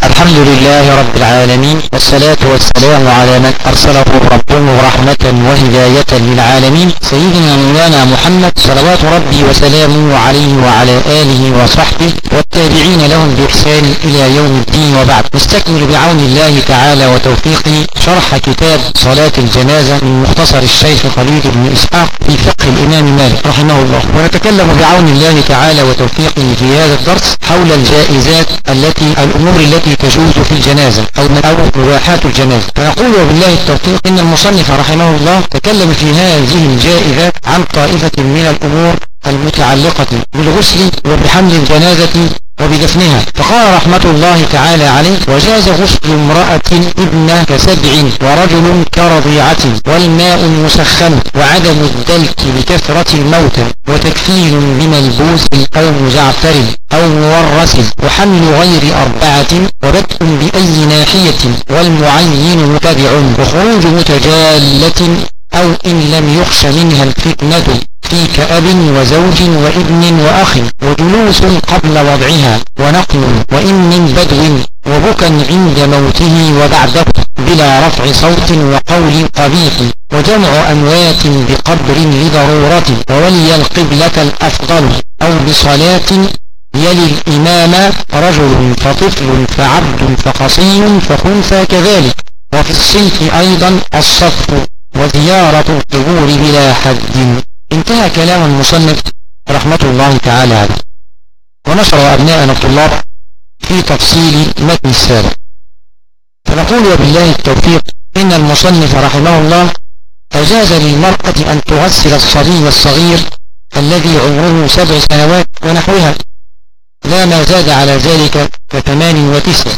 الحمد لله رب العالمين، والصلاة والسلام على من أرسله ربه رحمة وهداية للعالمين، سيدنا مولانا محمد صلوات ربي وسلامه عليه وعلى آله وصحبه والتابعين لهم بإحسان إلى يوم الدين. وبعد، نستكمل بعون الله تعالى وتوفيقه شرح كتاب صلاة الجنازة من مختصر الشيخ خليل بن إسحاق في فقه الإمام مالك رحمه الله، ونتكلم بعون الله تعالى وتوفيقه في هذا الدرس حول الجائزات الأمور التي تجوز في الجنازة أو مباحات الجنازة. فنقول وبالله التوفيق إن المصنف رحمه الله تكلم في هذه الجائزات عن طائفة من الأمور المتعلقة بالغسل وبحمل الجنازة وبدفنها. فقال رحمة الله تعالى عليه: وجاز غسل امرأة ابنة كسبع ورجل كرضيعة والماء مسخن وعدم الدلك بكثرة الموتى وتكفيل بملبوس أو مزعتر أو مورس وحمل غير أربعة وبدء بأي ناحية والمعين متبع وخروج متجالة أو إن لم يخش منها الفتنة في كأب وزوج وابن وأخ وجلوس قبل وضعها ونقل وإن من بدو وبكا عند موته وبعده بلا رفع صوت وقول قبيح وجمع أموات بقبر لضرورة وولي القبلة الأفضل أو بصلاة يلي الإمام رجل فطفل فعبد فقصي فخنثى كذلك. وفي الصنف أيضا الصف وزيارة القبور بلا حد. انتهى كلام المصنف رحمة الله تعالى عليه، ونشر أبناءنا الطلاب في تفصيل متن السابق. فنقول وبالله التوفيق إن المصنف رحمه الله أجاز للمرأة أن تغسل الصبي الصغير الذي عمره 7 سنوات ونحوها لا ما زاد على ذلك ك8 و9.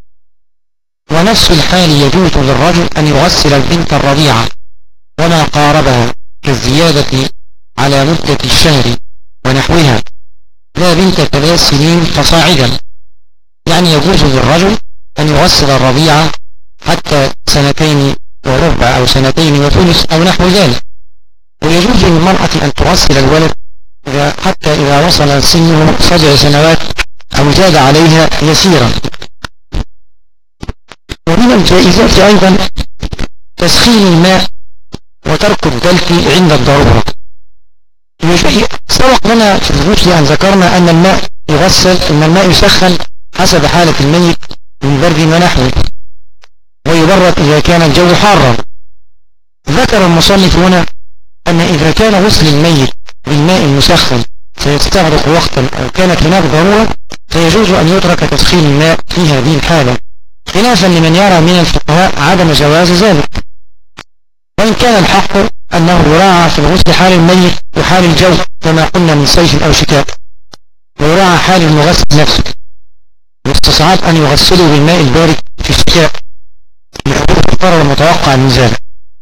ونفس الحال يجوز للرجل أن يغسل البنت الرضيعة وما قاربها كالزيادة على مدة الشهر ونحوها لا بنت 3 سنين فصاعدا. يعني يجوز للرجل أن يغسل الرضيعة حتى 2 وربع أو 2 وثلث أو نحو ذلك. ويجوز للمرأة أن تغسل الولد حتى إذا وصل سنه 7 سنوات أو زاد عليها يسيرا. ومن الجائزات أيضا تسخين الماء وترك الدلك عند الضرورة. سبق لنا في الغسل أن ذكرنا أن الماء يسخن حسب حالة الميت من برد ونحوه، ويبرد إذا كان الجو حارا. ذكر المصنف هنا أن إذا كان غسل الميت بالماء المسخن سيستغرق وقتا أو كانت هناك ضرورة فيجوز أن يترك تسخين الماء في هذه الحالة، خلافا لمن يرى من الفقهاء عدم جواز ذلك. وإن كان الحق أنه يراعى في الغسل حال الميت وحال الجو كما قلنا من صيف أو شتاء، ويراعى حال المغسل نفسه، واستصعاب أن يغسلوا بالماء البارد في الشتاء لحدوث الضرر المتوقع من ذلك.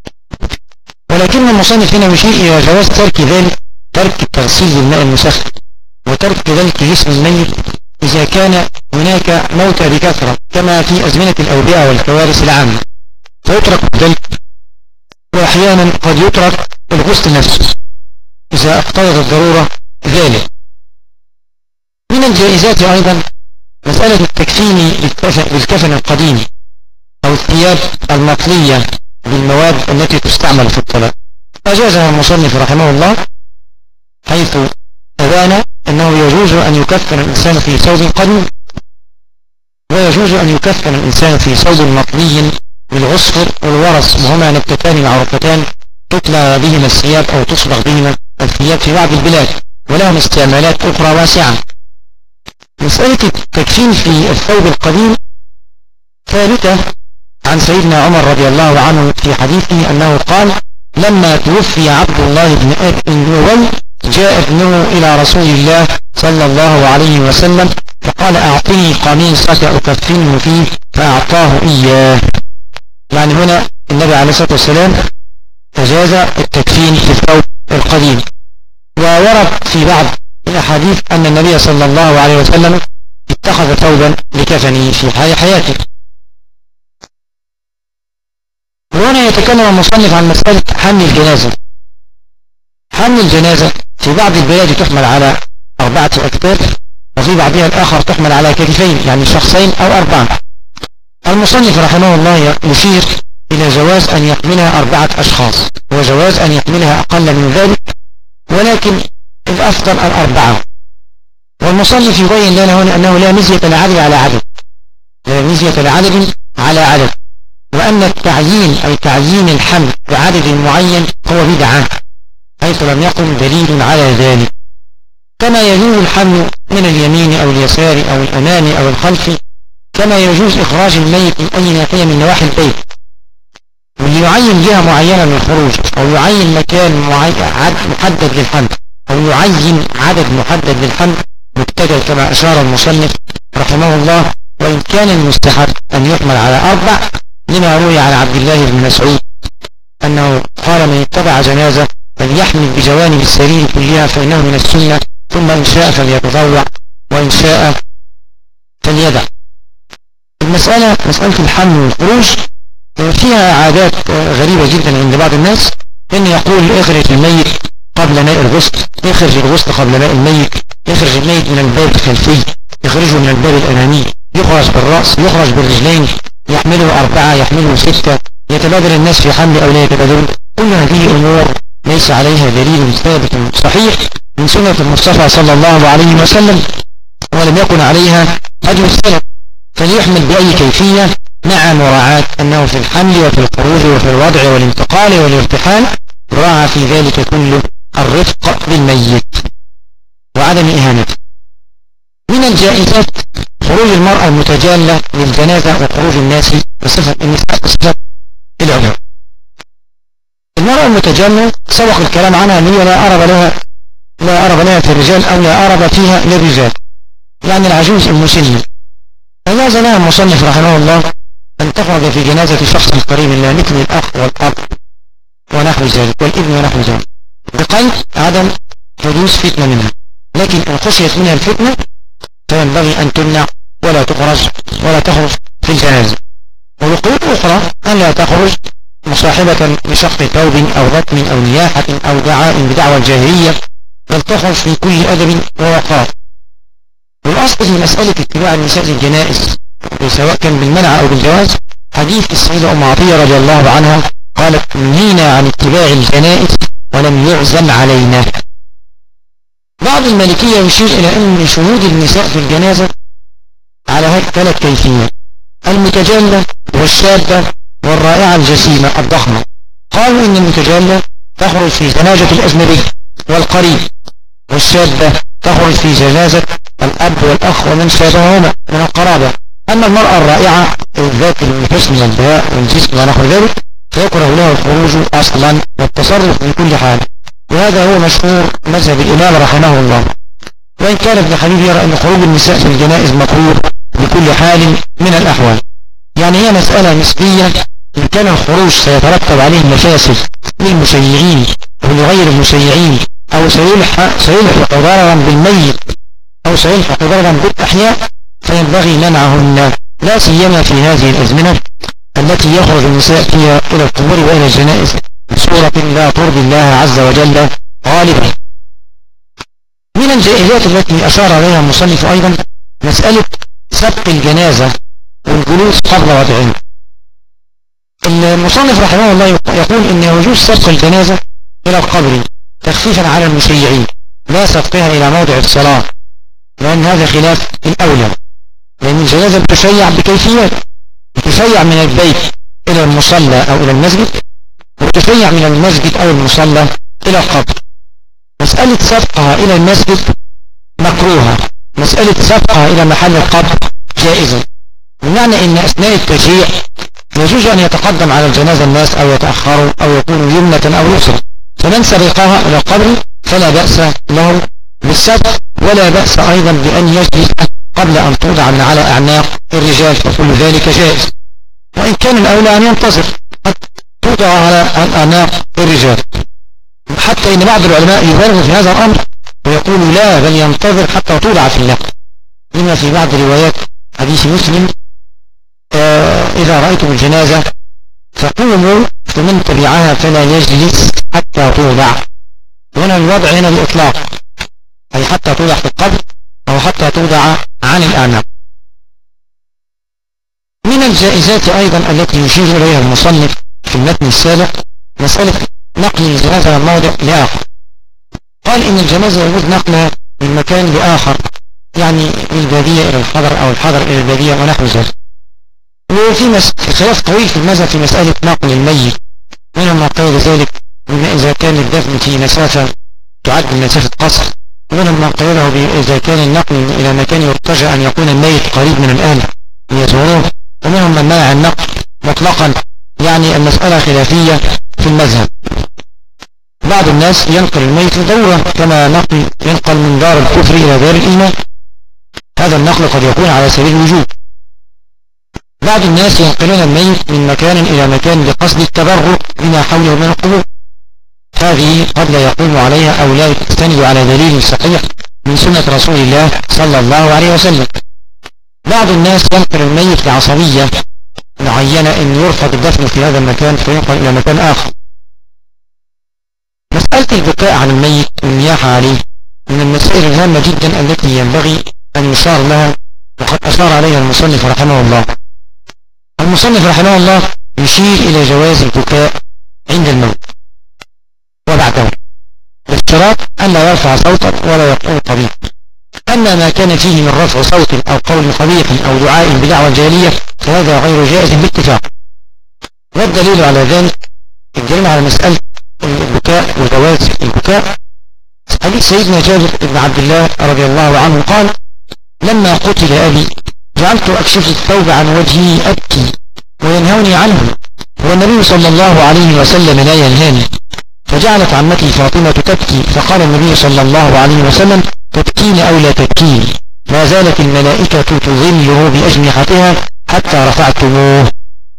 ولكن المصنف هنا يشير إلى جواز ترك التغسيل بالماء المسخن وترك ذلك جسم الميت إذا كان هناك موتى بكثرة كما في أزمنة الأوبئة والكوارث العامة، فيترك الدلك. وأحيانا قد يترك الغسل نفسه إذا اقتضت الضرورة ذلك. من الجائزات أيضا مسألة التكفين بالكفن القديم أو الثياب المطلية بالمواد التي تستعمل في الطلاق. أجازها المصنف رحمه الله حيث أبان أنه يجوز أن يكفن الإنسان في ثوب قديم، ويجوز أن يكفن الإنسان في ثوب مطلي بالعصفر والورس، وهما نبتتان معروفتان تطلى بهما الثياب أو تصبغ بهما الثياب في بعض البلاد، ولهم استعمالات أخرى واسعة. مسألة التكفين في الثوب القديم ثابتة عن سيدنا عمر رضي الله عنه في حديثه أنه قال: لما توفي عبد الله بن أبي جاء ابنه إلى رسول الله صلى الله عليه وسلم فقال: أعطني قميصك أكفنه فيه، فأعطاه إياه. يعني هنا النبي عليه الصلاة والسلام أجاز التكفين في الثوب القديم. وورد في بعض الأحاديث أن النبي صلى الله عليه وسلم اتخذ ثوبا لكفنه في حياته. وهنا يتكلم المصنف عن مسألة حمل الجنازة. حمل الجنازة في بعض البلاد تحمل على 4 أكتاف، وفي بعضها الآخر تحمل على كتفين، يعني 2 أو 4. المصنف رحمه الله يشير إلى جواز أن يحملها 4 أشخاص، وجواز أن يحملها أقل من ذلك، ولكن الأفضل 4. والمصنف يبين لنا هنا أنه لا مزية لعدد على عدد، لا مزية لعدد على عدد، وأن التعيين أي تعيين الحمل بعدد معين هو بدعة، حيث لم يقم دليل على ذلك. كما يجوز الحمل من اليمين أو اليسار أو الأمام أو الخلف، كما يجوز إخراج الميت من أي ناحية من نواحي البيت، واللي يعين جهة معينة للخروج، أو يعين مكان محدد للحمل، أو يعين عدد محدد للحمل مبتدأ كما أشار المصنف رحمه الله. وإن كان المستحب أن يحمل على 4 لما روي عن عبد الله بن مسعود أنه قال: من اتبع جنازة فليحمل بجوانب السرير كلها فإنه من السنة، ثم إن شاء فليتطوع وإن شاء فليدع. مسألة الحمل والخروج فيها عادات غريبة جدا عند بعض الناس، إن يقول: اخرج الميت قبل ماء الغسل، اخرج الغسل قبل ماء الميت، اخرج الميت من الباب الخلفي، يخرجه من الباب الأمامي، يخرج بالرأس، يخرج بالرجلين، يحمله 4، يحمله 6، يتبادل الناس في حمل أو لا يتبادلون. كل هذه أمور ليس عليها دليل ثابت صحيح من سنة المصطفى صلى الله عليه وسلم، ولم يكن عليها هدي السلف، فليحمل بأي كيفية، مع مراعاة أنه في الحمل وفي الخروج وفي الوضع والانتقال والارتحال راعى في ذلك كله الرفق بالميت وعدم إهانته. من الجائزات خروج المرأة المتجالة للجنازة وخروج الناس بصفة النساء بصفة العموم. المرأة المتجالة سبق الكلام عنها أن هي لا أرب لها في الرجال أو لا أرب فيها للرجال، يعني العجوز المسنة. فجاز لها المصنف رحمه الله أن تخرج في جنازة شخص قريب لها مثل الأخ والأب ونحو ذلك والابن ونحو ذلك، بقيد عدم حدوث فتنة منها. لكن إن خشيت منها الفتنة فينبغي أن تمنع ولا تخرج في الجنازة. وبقيود أخرى أن لا تخرج مصاحبة لشق ثوب أو رتم أو نياحة أو دعاء بدعوى الجاهلية، بل تخرج في كل أدب ووقار. والأصل في مسألة اتباع النساء للجنائز سواء كان بالمنع أو بالجواز حديث السيدة أم عطية رضي الله عنها قالت: نهينا عن اتباع الجنائز ولم يعزم علينا. بعض المالكية يشير إلى أن شهود النساء في الجنازة على هذه 3 كيفيات: المتجلة والشابة والرائعة الجسيمة الضخمة. قالوا إن المتجلة تخرج في جنازة الأجنبي والقريب، والشابة تخرج في جنازة الأب والأخ ومن شابههما من القرابة. أما المرأة الرائعة ذات الحسن والبهاء والجسم ونحو ذلك فيكره له الخروج أصلا والتصرف في كل حال، وهذا هو مشهور مذهب الإمام رحمه الله. وإن كان ابن حبيب يرى أن خروج النساء في الجنائز مكروه بكل حال من الأحوال، يعني هي مسألة نسبية. إن كان الخروج سيترتب عليه مفاسد للمشيعين ولغير المشيعين، أو سيلحق ضررا بالميت أو سيلحق ضررا بالأحياء، فينبغي منعهن، لا سيما في هذه الأزمنة التي يخرج النساء فيها إلى القبور وإلى الجنائز بصورة لا ترضي الله عز وجل غالبا. من الجائزات التي أشار إليها المصنف أيضا مسألة سبق الجنازة والجلوس قبل وضعها. المصنف رحمه الله يقول إن يجوز سبق الجنازة إلى القبر تخفيفا على المشيعين، لا سبقها إلى موضع الصلاة، لأن هذا خلاف الأولى، لأن الجنازة تشيع بكيفيات، تشيع من البيت إلى المصلى أو إلى المسجد، وتشيع من المسجد أو المصلى إلى القبر. مسألة سبقها إلى المسجد مكروهة، مسألة سبقها إلى محل القبر جائزة، بمعنى إن أثناء التشييع يجوز أن يتقدم على الجنازة الناس أو يتأخروا أو يكونوا يمنة أو يسرا، فمن سبقها إلى القبر فلا بأس له بالسبق، ولا بأس أيضا بأن يجلس قبل أن توضع من على أعناق الرجال، فكل ذلك جائز. وإن كان الأولى أن ينتظر قد توضع على أعناق الرجال، حتى إن بعض العلماء يبالغ في هذا الأمر ويقول لا، بل ينتظر حتى توضع في النقل، لما في بعض روايات حديث مسلم: إذا رأيتم الجنازة فقوموا فمن تبعها فلا يجلس حتى توضع. هنا الوضع هنا بإطلاق، أي حتى توضع في القبر أو حتى توضع عن الأعناق. من الجائزات أيضا التي يشير إليها المصنف في المتن السابق مسألة نقل الجنازة من موضع لآخر. قال إن الجنازة يجوز نقلها من مكان لآخر، يعني من البادية إلى الحضر أو الحضر إلى البادية ونحو ذلك. وفي خلاف طويل في المذهب في مسألة نقل الميت، منهم من قال ذلك إذا كان الدفن في مسافة تعد من مسافة قصر، ومنهم من قيله إذا كان النقل إلى مكان يرتجى أن يكون الميت قريب من الأهل ليزوروه، ومنهم من منع النقل مطلقا. يعني المسألة خلافية في المذهب. بعض الناس ينقل الميت لضرورة، كما نقل ينقل من دار الكفر إلى دار الإيمان، هذا النقل قد يكون على سبيل الوجوب. بعض الناس ينقلون الميت من مكان إلى مكان لقصد التبرك بما حوله من القبور، هذه قد لا يقوم عليها أو لا تستند على دليل صحيح من سنة رسول الله صلى الله عليه وسلم. بعض الناس ينقل الميت لعصبية معينة أن يرفض الدفن في هذا المكان فينقل إلى مكان آخر. مسألة البكاء على الميت والنياحة عليه من المسائل الهامة جدا التي ينبغي أن يشار لها، وقد أشار عليها المصنف رحمه الله. المصنف رحمه الله يشير إلى جواز البكاء عند الموت وبعده، بالشرط أن لا يرفع صوتا ولا يقول قبيح. أما ما كان فيه من رفع صوت أو قول قبيح أو دعاء بدعوى جاهلية فهذا غير جائز باتفاق. والدليل على ذلك الدليل على مسألة البكاء وجواز البكاء حديث سيدنا جابر بن عبد الله رضي الله عنه قال: لما قتل أبي جعلت أكشف الثوب عن وجهي أبكي وينهوني عنه، والنبي صلى الله عليه وسلم لا ينهاني. فجعلت عمتي فاطمة تبكي، فقال النبي صلى الله عليه وسلم: تبكين أو لا تبكين؟ ما زالت الملائكة تظله بأجنحتها حتى رفعتموه.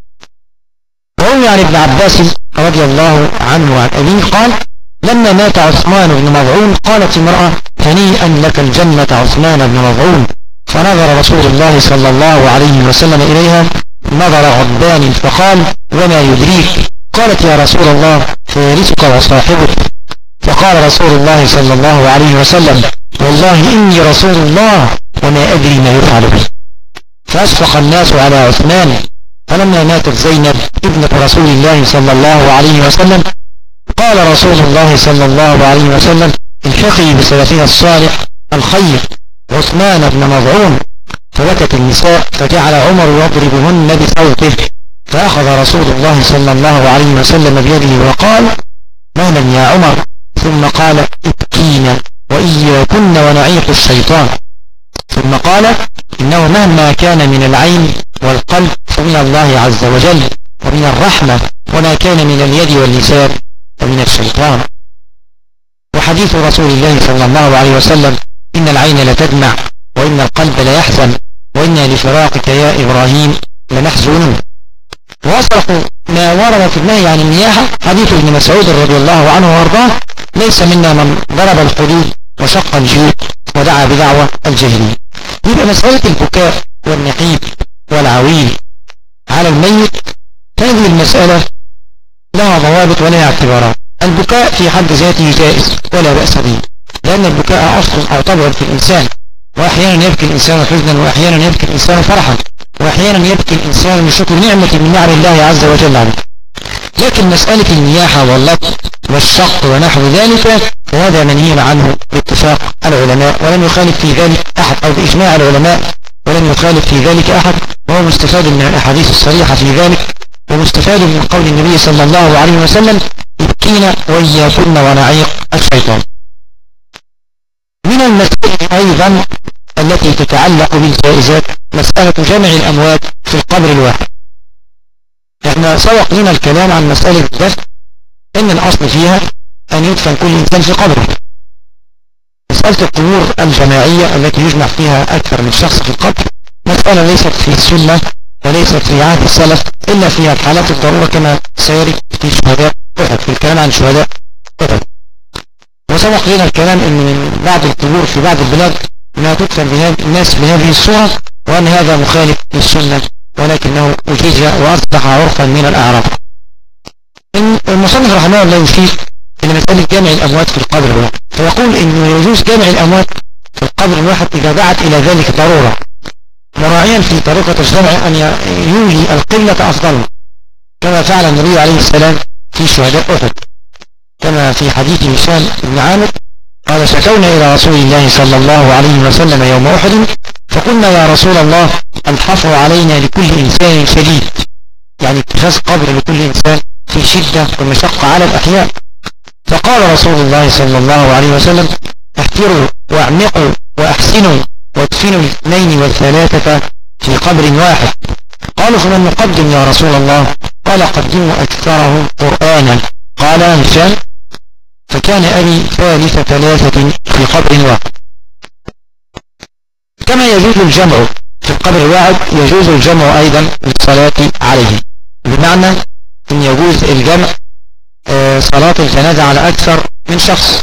وروي عن ابن عباس رضي الله عنه عن أبيه قال: لما مات عثمان بن مظعون قالت امرأة: هنيئا لك الجنة عثمان بن مظعون. فنظر رسول الله صلى الله عليه وسلم إليها نظر غضبان فقال: وما يدريك؟ قالت: يا رسول الله فارسك وصاحبك. فقال رسول الله صلى الله عليه وسلم: والله إني رسول الله وما أدري ما يفعل به. فأشفق الناس على عثمان. فلما ماتت زينب ابنة رسول الله صلى الله عليه وسلم قال رسول الله صلى الله عليه وسلم: الحقي بسلفها الصالح الخير عثمان بن مظعون. فبكت النساء فجعل عمر يضربهن بصوته، فأخذ رسول الله صلى الله عليه وسلم بيده وقال: مهلا يا عمر. ثم قال: ابكينا وإياكن ونعيق الشيطان. ثم قال: إنه مهما كان من العين والقلب فمن الله عز وجل، ومن الرحمة وما كان من اليد واللسان ومن الشيطان. وحديث رسول الله صلى الله عليه وسلم: إن العين لتدمع وإن القلب ليحزن وإنا لفراقك يا إبراهيم لمحزونون. وأصرح ما ورد في النهي عن النياحة حديث ابن مسعود رضي الله عنه وارضاه: ليس منا من ضرب الحدود وشق الجيوب ودعا بدعوى الجاهلية. يبقى مسألة البكاء والنحيب والعويل على الميت هذه المسألة لها ضوابط ولها اعتبارات. البكاء في حد ذاته جائز ولا بأس به، لأن البكاء أصل أو طبع في الإنسان، وأحيانا يبكي الإنسان حزنا وأحيانا يبكي الإنسان فرحا وأحيانا يبكي الإنسان لشكر نعمة من نعم الله عز وجل عليه. لكن مسألة النياحة واللطم والشق ونحو ذلك فهذا منهي عنه باتفاق العلماء، ولم يخالف في ذلك أحد، أو بإجماع العلماء ولم يخالف في ذلك أحد، وهو مستفاد من الأحاديث الصريحة في ذلك، ومستفاد من قول النبي صلى الله عليه وسلم: ابكينا وإياكن ونعيق الشيطان. من المسائل أيضا التي تتعلق بالجائزات مسألة جمع الأموات في القبر الواحد. احنا سبق لنا الكلام عن مسألة الدفن ان الأصل فيها أن يدفن كل إنسان في قبره. مسألة القبور الجماعية التي يجمع فيها أكثر من شخص في القبر مسألة ليست في السنة وليست في عهد السلف إلا في حالات الضرورة، كما سيرد في شهداء أحد، في الكلام عن شهداء أحد. وسبق لنا الكلام ان من بعض القبور في بعض البلاد انها تدفن الناس بهذه الصورة، وأن هذا مخالف للسنة ولكنه أجيز وأصبح عرفا من الأعراف. المصنف رحمه الله يشير إلى مسألة جمع الأموات في القبر الواحد، فيقول إنه يجوز جمع الأموات في القبر الواحد إذا دعت إلى ذلك ضرورة، مراعيا في طريقة الجمع أن يولي القلة أفضل، كما فعل النبي عليه السلام في شهداء أحد، كما في حديث هشام بن عامر قال: شكونا إلى رسول الله صلى الله عليه وسلم يوم أحد فقلنا: يا رسول الله، الحفر علينا لكل إنسان شديد، يعني اتخاذ قبر لكل إنسان في شدة ومشقة على الأحياء. فقال رسول الله صلى الله عليه وسلم: احفروا واعمقوا وأحسنوا وادفنوا الاثنين والثلاثة في قبر واحد. قالوا: فمن نقدم يا رسول الله؟ قال: قدموا أكثره قرآنا. قال هشام: فكان أبي ثالث ثلاثة في قبر واحد. كما يجوز الجمع في القبر الواحد يجوز الجمع أيضا للصلاة عليه، بمعنى أن يجوز الجمع صلاة الجنازة على أكثر من شخص،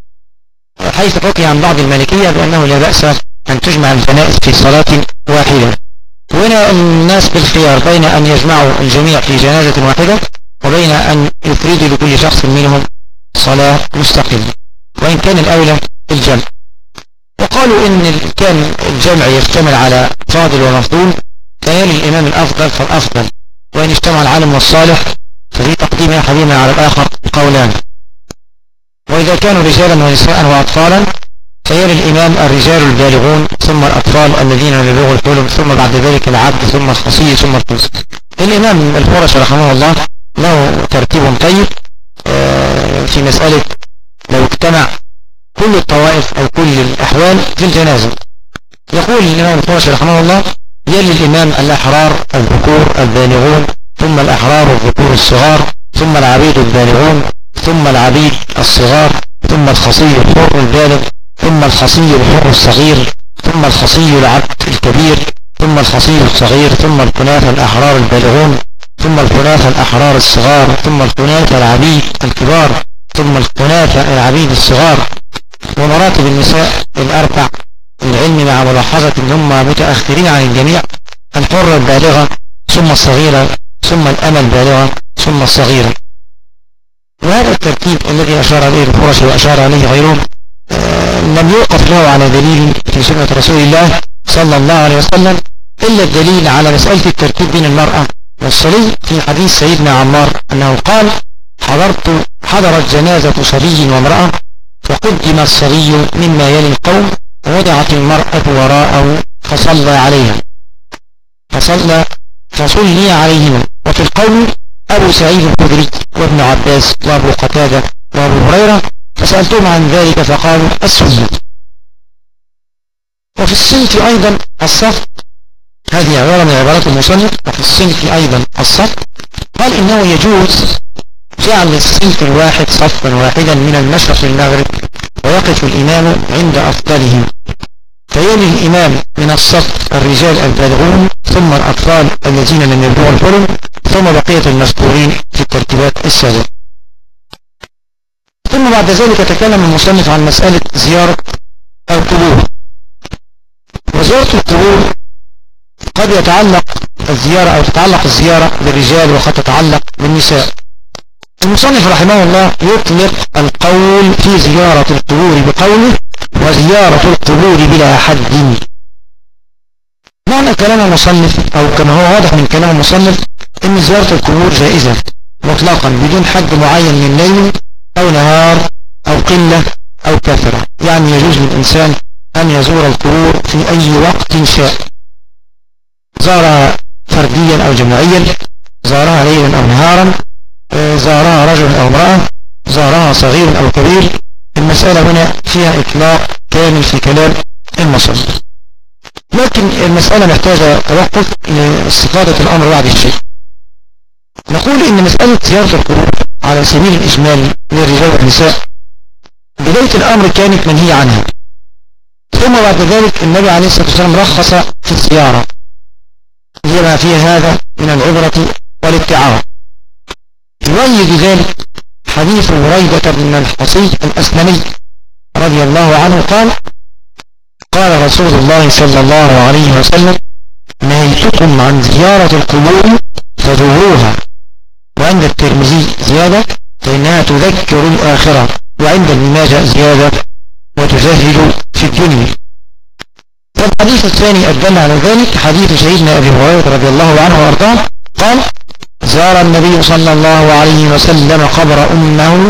حيث حكي عن بعض المالكية بأنه لا بأس أن تجمع الجنائز في صلاة واحدة. وهنا الناس بالخيار بين أن يجمعوا الجميع في جنازة واحدة وبين أن يفردوا لكل شخص منهم صلاة مستقلة، وإن كان الأولى الجمع. وقالوا إن كان الجمع يشتمل على فاضل ومفضول فيلي الإمام الأفضل فالأفضل، وإن اجتمع العالم والصالح ففي تقديم أحدهما على الآخر قولان. وإذا كانوا رجالا ونساء وأطفالا فيلي الإمام الرجال البالغون ثم الأطفال الذين لم يبلغوا الحلم ثم بعد ذلك العبد ثم الخصي ثم الفلس. الإمام الفرش رحمه الله له ترتيب طيب في مسألة لو اجتمع كل الطوائف أو كل الأحوال في الجنازة. يقول الإمام الفرش رحمه الله: يلي الإمام الأحرار الذكور البالغون ثم الأحرار الذكور الصغار ثم العبيد البالغون ثم العبيد الصغار ثم الخصي الحر البالغ ثم الخصي الحر الصغير ثم الخصي العبد الكبير ثم الخصي الصغير ثم الكناث الأحرار البالغون ثم الكناث الأحرار الصغار ثم الكناث العبيد الكبار ثم الكناث العبيد الصغار. ومراتب النساء الأربع العلم مع ملاحظة ان هم متأخرين عن الجميع: الحرة البالغة ثم الصغيرة ثم الأمة البالغة ثم الصغيرة. وهذا الترتيب الذي أشار إليه الفرش وأشار إليه غيرهم لم يوقف له على دليل في سنة رسول الله صلى الله عليه وسلم إلا الدليل على مسألة الترتيب بين المرأة والصبي في حديث سيدنا عمار أنه قال: حضرت جنازة صبي وامرأة فقدم الصبي مما يلي القوم ووضعت المرأة وراءه فصلي عليهما. وفي القوم أبو سعيد الخدري وابن عباس وأبو قتادة وأبو هريرة، فسألتهم عن ذلك فقالوا: السنة. وفي الصنف أيضا الصف، هذه عبارة من عبارات المصنف. وفي الصنف أيضا الصف قال إنه يجوز جعل الصنف الواحد صفا واحدا من المشرق للمغرب ويقف الإمام عند أفضلهم، فيلي الإمام من الصف الرجال البالغون ثم الأطفال الذين لم يبلغوا الحلم ثم بقية المذكورين في الترتيبات السابقة. ثم بعد ذلك تكلم المصنف عن مسألة زيارة القبور. وزيارة القبور قد يتعلق الزيارة أو تتعلق الزيارة بالرجال وقد تتعلق بالنساء. المصنف رحمه الله يطلق القول في زيارة القبور بقوله: وزيارة القبور بلا حد. معنى كلام المصنف أو كما هو واضح من كلام المصنف إن زيارة القبور جائزة مطلقا بدون حد معين من ليل أو نهار أو قلة أو كثرة، يعني يجوز للإنسان أن يزور القبور في أي وقت شاء، زارها فرديا أو جماعيا، زارها ليلا أو نهارا، زارها رجل أو امرأة، زارها صغير أو كبير. المسألة هنا فيها إطلاق كامل في كلام المصنف، لكن المسألة محتاجة توقف لاستفادة الأمر بعد الشيء. نقول إن مسألة زيارة القبور على سبيل الإجمال للرجال والنساء بداية الأمر كانت منهي عنها، ثم بعد ذلك النبي عليه الصلاة والسلام رخص في الزيارة لما فيها هذا من العبرة والاتعاظ. يؤيد ذلك حديث بريدة بن الحصي الأسلمي رضي الله عنه قال: قال رسول الله صلى الله عليه وسلم: نهيتكم عن زيارة القبور فزوروها. وعند الترمذي زيادة: فإنها تذكر الآخرة. وعند ابن ماجه زيادة: وتزهد في الدنيا. والحديث الثاني الدل على ذلك حديث سيدنا أبي هريرة رضي الله عنه وأرضاه قال: زار النبي صلى الله عليه وسلم قبر أمه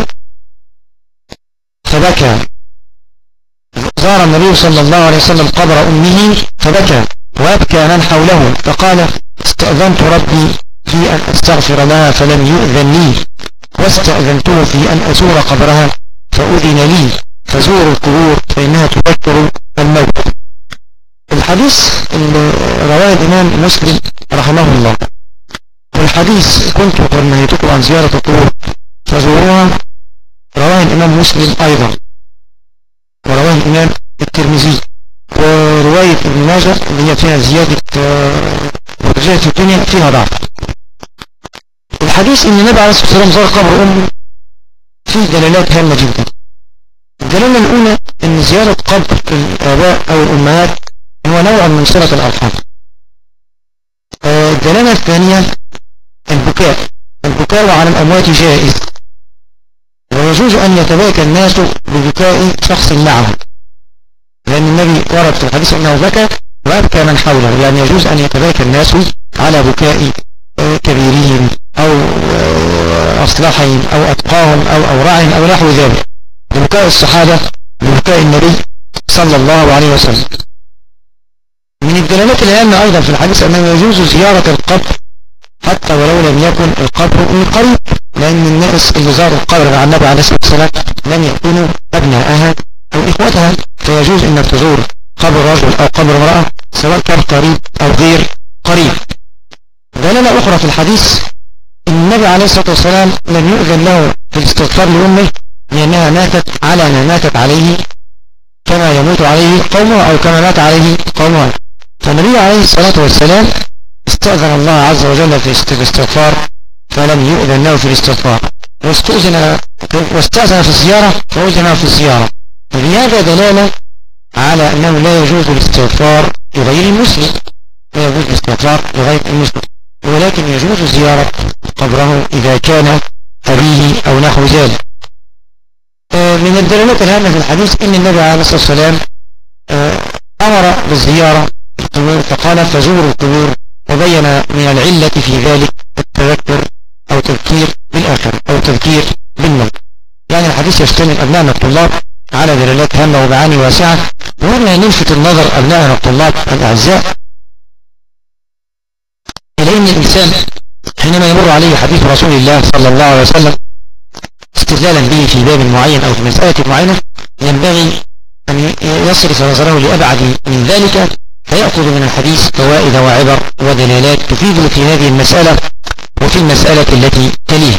فبكى. زار النبي صلى الله عليه وسلم قبر أمه فبكى وأبكى من حوله، فقال: استأذنت ربي في أن أستغفر لها فلم يؤذن لي، واستأذنته في أن أزور قبرها فأذن لي، فزوروا القبور فإنها تذكر الموت. الحديث رواه الإمام مسلم رحمه الله. والحديث كنت قد نهيتكم عن زيارة القبور فزوروها رواه الإمام مسلم أيضا، ورواه الإمام الترمذي. ورواية ابن ماجه اللي هي فيها زيادة ورجاء الدنيا فيها ضعف. الحديث ان النبي عليه الصلاة والسلام زار قبر أمه فيه دلالات هامة جدا. الدلالة الأولى ان زيارة قبر الآباء أو الأمهات هو نوع من صلة الأرحام. الدلالة الثانية البكاء على الأموات جائز، ويجوز أن يتباكى الناس ببكاء شخص معهم، لأن النبي ورد في الحديث أنه بكى وأبكى من حوله، يعني يجوز أن يتباكى الناس على بكاء كبيرين أو أصلحهم أو أتقاهم أو أورعهم أو نحو ذلك، ببكاء الصحابة ببكاء النبي صلى الله عليه وسلم. من الدلالات الهامة أيضا في الحديث أنه يجوز زيارة القبر حتى ولو لم يكن القبر من قريب، لأن الناس اللي زاروا القبر مع النبي عليه الصلاة والسلام لم يكونوا أبناءها أو إخوتها، فيجوز أنك تزور قبر رجل أو قبر امرأة سواء كان قريب أو غير قريب. دلالة أخرى في الحديث أن النبي عليه الصلاة والسلام لم يؤذن له في الاستغفار لأمه لأنها ماتت على ما ماتت عليه، كما يموت عليه قومها أو كما مات عليه قومها. فالنبي عليه الصلاة والسلام استأذن الله عز وجل في الاستغفار فلم يؤذن له في الاستغفار، واستأذن في الزيارة فأذن في الزيارة. فبهذا دلالة على أنه لا يجوز الاستغفار لغير المسلم، لا يجوز الاستغفار لغير المسلم، ولكن يجوز زيارة قبره إذا كان أبيه أو نحو ذلك. من الدلالات الهامة في الحديث أن النبي عليه الصلاة والسلام أمر بالزيارة القبور فقال: فزوروا القبور، وبين من العلة في ذلك التذكر أو تذكير بالآخرة أو تذكير بالموت. يعني الحديث يشتمل أبنائنا الطلاب على دلالات هامة ومعاني واسعة، وهنا نلفت النظر أبنائنا الطلاب الأعزاء إلى أن الإنسان حينما يمر عليه حديث رسول الله صلى الله عليه وسلم استدلالا به في باب معين أو في مسألة معينة، ينبغي أن يصرف نظره لأبعد من ذلك، فيأخذ من الحديث فوائد وعبر ودلالات تفيد في هذه المسألة وفي المسألة التي تليها.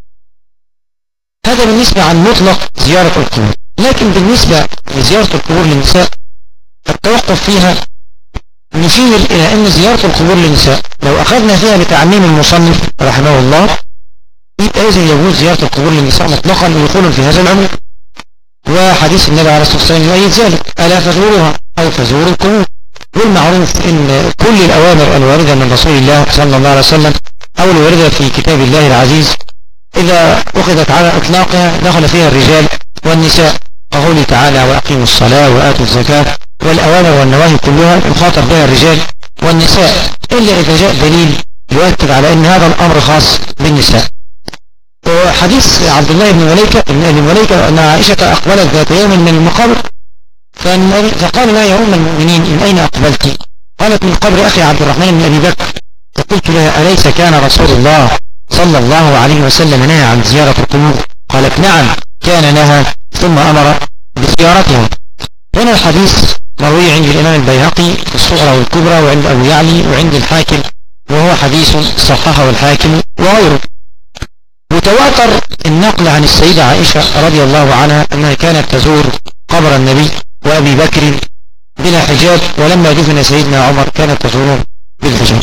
هذا بالنسبة عن مطلق زيارة القبور. لكن بالنسبة لزيارة القبور للنساء التوقف فيها نشير إلى أن زيارة القبور للنساء لو أخذنا فيها بتعميم المصنف رحمه الله يبقى إذن يجوز زيارة القبور للنساء مطلقا ويدخل في هذا العموم، وحديث النبي عليه الصلاة والسلام يؤيد ذلك: ألا فزوروها أو فزوروا القبور. والمعروف أن كل الأوامر الواردة من رسول الله صلى الله عليه وسلم أو الواردة في كتاب الله العزيز إذا أخذت على إطلاقها دخل فيها الرجال والنساء، كقوله تعالى: وأقيموا الصلاة وآتوا الزكاة. والأوامر والنواهي كلها يخاطب بها الرجال والنساء، إلا إذا جاء دليل يؤكد على أن هذا الأمر خاص بالنساء. وحديث عبد الله بن مليكة أن عائشة أقبلت ذات يوم من المقابر فقال لها: يا أم المؤمنين من أين أقبلت؟ قالت: من قبر أخي عبد الرحمن بن أبي بكر. فقلت لها: أليس كان رسول الله صلى الله عليه وسلم نهى عن زيارة القبور؟ قالت: نعم كان نهى، ثم أمر بزيارتها. هنا الحديث مروي عند الإمام البيهقي في الصغرى والكبرى وعند أبو يعلي وعند الحاكم، وهو حديث صححه الحاكم وغيره. متواتر النقل عن السيدة عائشة رضي الله عنها أنها كانت تزور قبر النبي وأبي بكر بلا حجاب، ولما دفن سيدنا عمر كانت تزوره بالحجاب.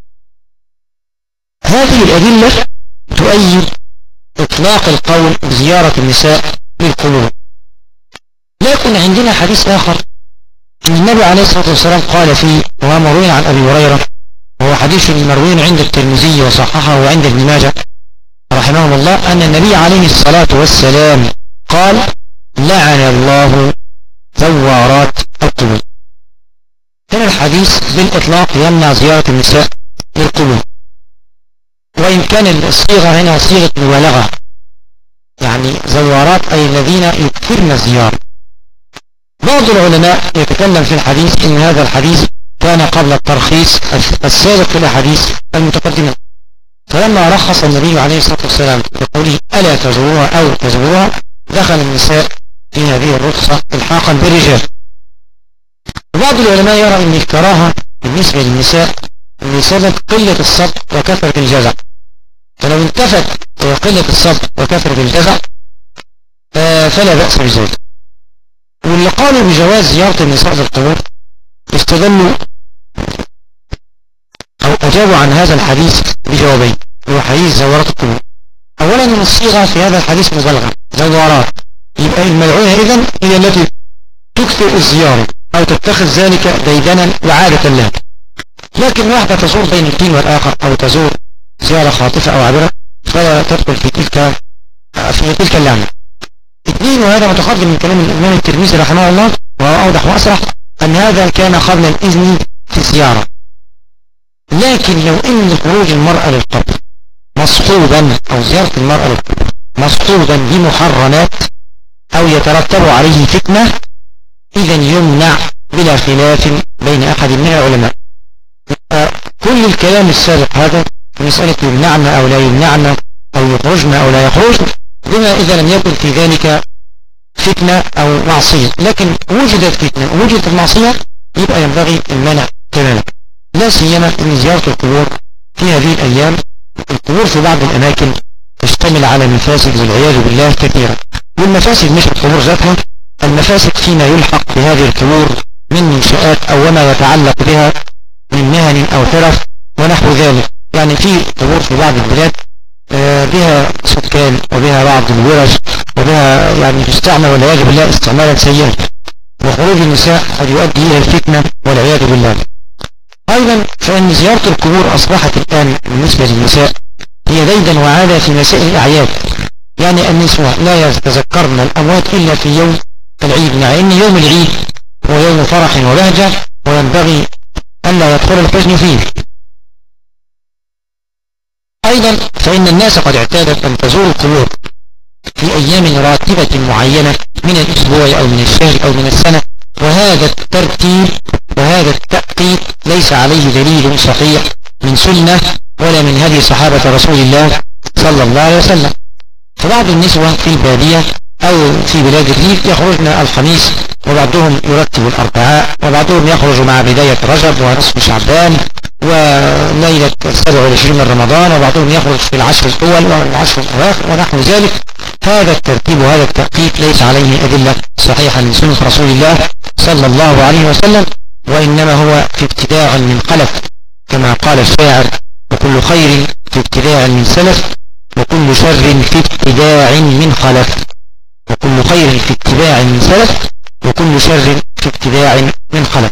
هذه الأدلة تؤيد إطلاق القول بزيارة النساء للقبور. لكن عندنا حديث آخر أن النبي عليه الصلاة والسلام قال فيه، وهو مروي عن أبي هريرة، وهو حديث مروي عند الترمذي وصححه وعند ابن ماجه رحمه الله، أن النبي عليه الصلاة والسلام قال: لعن الله زوارات القبور. هنا الحديث بالإطلاق يمنع زيارة النساء للقبور، وإن كان الصيغة هنا صيغة مبالغة، يعني زوارات أي الذين يكثرن الزيارة. بعض العلماء يتكلم في الحديث إن هذا الحديث كان قبل الترخيص السابق في الأحاديث المتقدمة، فلما رخص النبي عليه الصلاة والسلام بقوله ألا تزوروها أو تزوروها دخل النساء في هذه الرخصة الحاقا بالرجال. بعض العلماء يرى أن الكراهة بالنسبة للنساء بسبب قلة الصبر وكثرة الجزع، فلو انتفت قلة الصبر وكثرة الجزع فلا بأس بذلك. واللي قالوا بجواز زيارة النساء للقبور استدلوا أو أجابوا عن هذا الحديث بجوابين، هو حديث زوارات القبور. أولا من الصيغة في هذا الحديث مبالغة، زوارات، يبقى الملعونة إذن هي التي تكثر الزيارة أو تتخذ ذلك ديدنا وعادة لها، لكن واحدة تزور بين الحين والآخر أو تزور زيارة خاطفة أو عابرة فلا تدخل في تلك اللعنة. اثنين، وهذا متقدم من كلام الإمام الترمذي رحمه الله وهو أوضح وأصرح، أن هذا كان قبل الإذن في الزيارة. لكن لو إن خروج المرأة للقبر مصحوبا أو زيارة المرأة للقبر مصحوبا بمحرمات أو يترتب عليه فتنة إذن يمنع بلا خلاف بين أحد من العلماء. كل الكلام السابق هذا مسألة يمنعنا أو لا يمنعنا أو يخرجنا أو لا يخرجنا بما إذا لم يكن في ذلك فتنة أو معصية، لكن وجدت فتنة ووجدت المعصية يبقى ينبغي المنع تماما، لا سيما أن زيارة القبور في هذه الأيام القبور في بعض الأماكن تشتمل على مفاسد والعياذ بالله كثيرة. والمفاسد مش القبور ذاتها، المفاسد فيما يلحق بهذه القبور من منشآت أو وما يتعلق بها من مهن أو حرف ونحو ذلك. يعني في قبور في بعض البلاد بها سكان وبها بعض الورش وبها يعني تستعمل والعياذ بالله استعمالا سيئا، وخروج النساء قد يؤدي إلى الفتنة والعياذ بالله. أيضا فإن زيارة القبور أصبحت الآن بالنسبة للنساء هي ديدا وعادة في مسائل الأعياد، يعني النسوة لا يتذكرن الأموات إلا في يوم العيد، مع أن يوم العيد هو يوم فرح وبهجة وينبغي ألا يدخل الحزن فيه. أيضا فإن الناس قد اعتادت أن تزور القبور في أيام راتبة معينة من الأسبوع أو من الشهر أو من السنة، وهذا الترتيب وهذا التأقيت ليس عليه دليل صحيح من سنة ولا من هدي صحابة رسول الله صلى الله عليه وسلم. فبعض النسوة في البادية أو في بلاد الريف يخرجن الخميس، وبعضهم يرتب الأربعاء، وبعضهم يخرج مع بداية رجب ونصف شعبان وليلة 27 من رمضان، وبعضهم يخرج في العشر الأول والعشر الأواخر ونحو ذلك. هذا الترتيب وهذا التأقيت ليس عليه أدلة صحيحة من سنة رسول الله صلى الله عليه وسلم، وإنما هو في ابتداع من خلف، كما قال الشاعر: وكل خير في ابتداع من سلف، وكل شر في ابتداع من خلف. وكل خير في اتباع من سلف، وكل شر في ابتداع من خلف.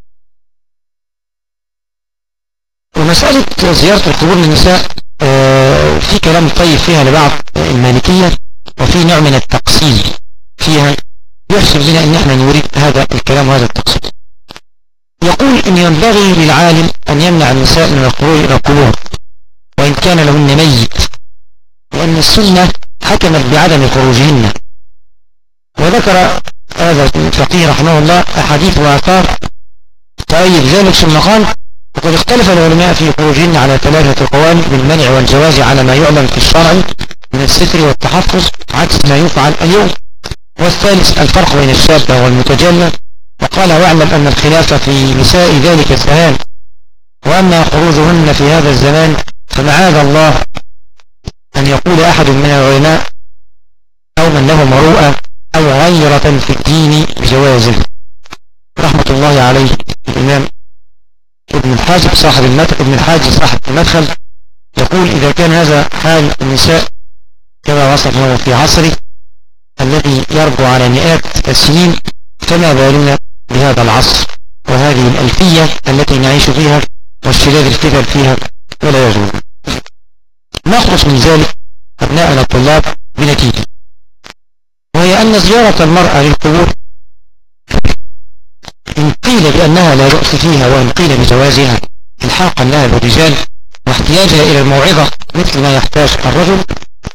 ومسألة زيارة القبور للنساء في كلام طيب فيها لبعض المالكية، وفي نوع من التقسيم فيها يحسن بنا ان احنا نريد هذا الكلام وهذا التقسيم. يقول ان ينبغي للعالم ان يمنع النساء من الخروج الى القبور وان كان لهن ميت، لان السنة حكمت بعدم خروجهن. وذكر هذا الفقيه رحمه الله أحاديث وآثار تؤيد ذلك، ثم قال: وقد اختلف العلماء في خروجهن على 3 أقوال بالمنع والجواز على ما يعلم في الشرع من الستر والتحفظ عكس ما يفعل اليوم. والثالث الفرق بين الشابة والمتجلة، وقال: واعلم أن الخلاف في نساء ذلك سهال، وأما خروجهن في هذا الزمان فمعاذ الله أن يقول أحد من العلماء أو من له مروءة أو غيرة في الدين بجوازه. رحمة الله عليه الإمام ابن الحاجب صاحب المدخل يقول: إذا كان هذا حال النساء كما وصفه في عصره الذي يربو على مئات السنين، فما بالنا بهذا العصر وهذه الألفية التي نعيش فيها والشداد الفتن فيها ولا يجوز. نخلص من ذلك أبناءنا الطلاب بنتيجة، وهي أن زيارة المرأة للقبور إن قيل بأنها لا بأس فيها، وإن قيل بجوازها الحاقا لها بالرجال واحتياجها إلى الموعظة مثل ما يحتاج الرجل،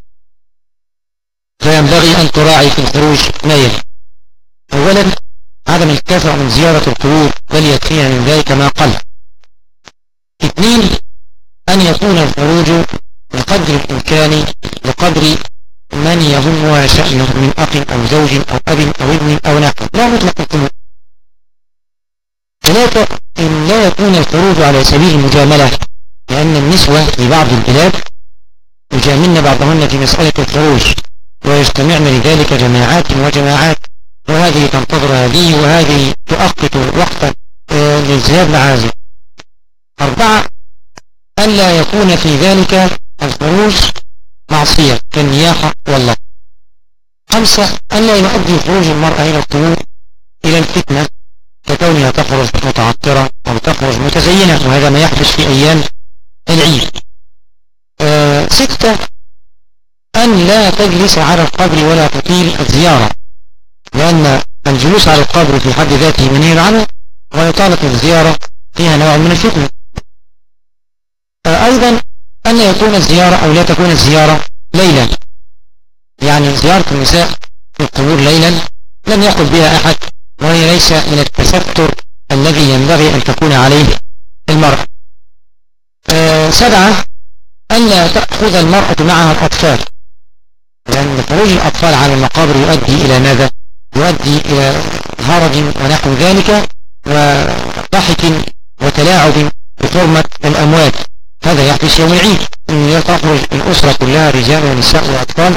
فينبغي أن تراعي في الخروج ما يلي: أولا عدم الكثرة من زيارة القبور، بل يكفيها من ذلك ما قل. اثنين أن يكون الخروج بقدر الإمكان بقدر من يهمها شأنه من أخ أو زوج أو أب أو ابن أو نحو، لا مطلق الخروج. ثلاثة إن لا يكون الخروج على سبيل المجاملة، لأن النسوة في بعض البلاد يجاملن بعضهن في مسألة الخروج، ويجتمعن لذلك جماعات وجماعات، وهذه تنتظر هذه وهذه تؤقت وقتا للذهاب مع هذه. أربعة أن لا يكون في ذلك الخروج معصية كالنياحة والله. خمسة أن لا يؤدي خروج المرأة إلى القبور إلى الفتنة، ككونها تخرج متعطرة أو تخرج متزينة، وهذا ما يحدث في أيام العيد. ستة أن لا تجلس على القبر ولا تطيل الزيارة، لأن الجلوس على القبر في حد ذاته منهي عنه، وإطالة الزيارة فيها نوع من الفتنة. أيضا أن يكون الزيارة أو لا تكون الزيارة ليلا، يعني زيارة النساء في القبور ليلا لم يقل بها أحد، وهي ليس من التستر الذي ينبغي أن تكون عليه المرأة. سبعة أن لا تأخذ المرأة معها الأطفال، لأن خروج الأطفال على المقابر يؤدي إلى ماذا؟ يؤدي إلى هرج ونحو ذلك، وضحك وتلاعب بحرمة الأموات. هذا يحدث يوم العيد، أن تخرج الأسرة كلها رجال ونساء وأطفال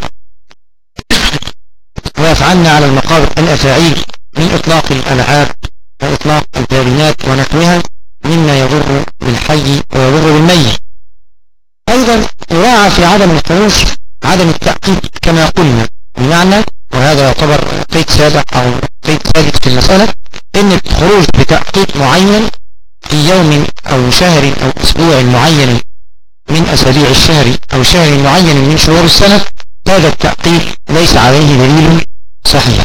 ويفعلن على المقابر الأفاعيل من إطلاق الألعاب وإطلاق البالونات ونحوها، مما يضر بالحي ويضر بالميت. أيضا يراعى في عدم الخروج عدم التأقيد كما قلنا، بمعنى، وهذا يعتبر قيد سابق أو قيد سادس في المسألة، إن الخروج بتأقيد معين في يوم أو شهر أو أسبوع معين من أسابيع الشهر أو شهر معين من شهور السنة، هذا التأقيد ليس عليه دليل صحيح.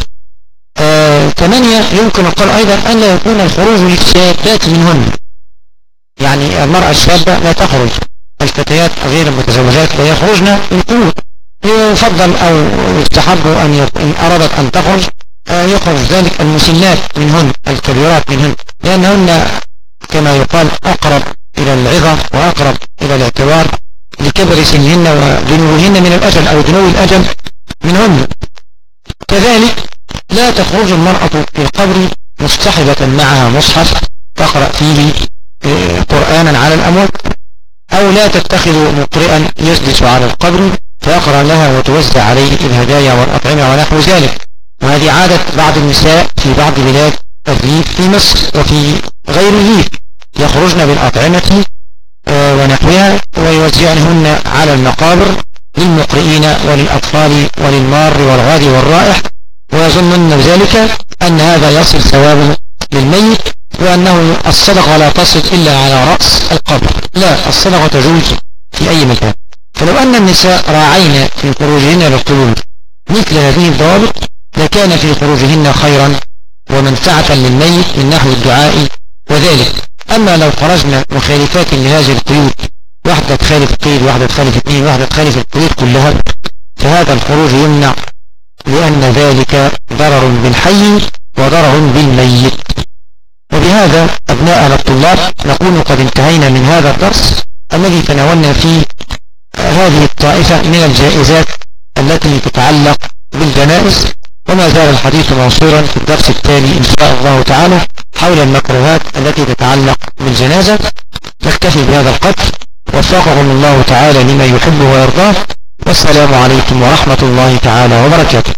8 يمكن القول أيضا أن لا يكون الخروج للشابات منهن، يعني المرأة الشابة لا تخرج، الفتيات غير المتزوجات لا يخرجن للقبور، يفضل أو يستحب إن أرادت أن تخرج يخرج ذلك المسنات منهن، الكبيرات منهن، لأنهن كما يقال أقرب إلى العظة وأقرب إلى الاعتبار لكبر سنهن ودنوهن من الأجل أو دنو الأجل منهن. كذلك لا تخرج المرأة في القبر مصطحبة معها مصحف تقرأ فيه قرآنا على الأموات، أو لا تتخذ مقرئا يجلس على القبر فيقرأ لها وتوزع عليه الهدايا والأطعمة ونحو ذلك. وهذه عادة بعض النساء في بعض بلاد الريف في مصر وفي غير الريف، يخرجن بالأطعمة ونحوها ويوزعنهن على المقابر للمقرئين وللأطفال وللمار والغادي والرائح، ويظنن ذلك أن هذا يصل ثوابه للميت، وأنه الصدقة لا تصل إلا على رأس القبر. لا، الصدقة تجوز في أي مكان. فلو أن النساء راعين في خروجهن للقبور مثل هذه الضوابط لكان في خروجهن خيرا ومنفعة للميت من نحو الدعاء وذلك. أما لو خرجنا مخالفات لهذه القيود، واحدة تخالف قيد، واحدة تخالف اثنين، واحدة تخالف القيود كلها، فهذا الخروج يمنع، لأن ذلك ضرر بالحي وضرر بالميت. وبهذا أبناءنا الطلاب نكون قد انتهينا من هذا الدرس الذي تناولنا فيه هذه الطائفة من الجائزات التي تتعلق بالجنائز، وما زال الحديث موصولا في الدرس التالي إن شاء الله تعالى حول المكروهات التي تتعلق بالجنازة. نكتفي بهذا القدر، وفقكم الله تعالى لما يحب ويرضاه، والسلام عليكم ورحمة الله تعالى وبركاته.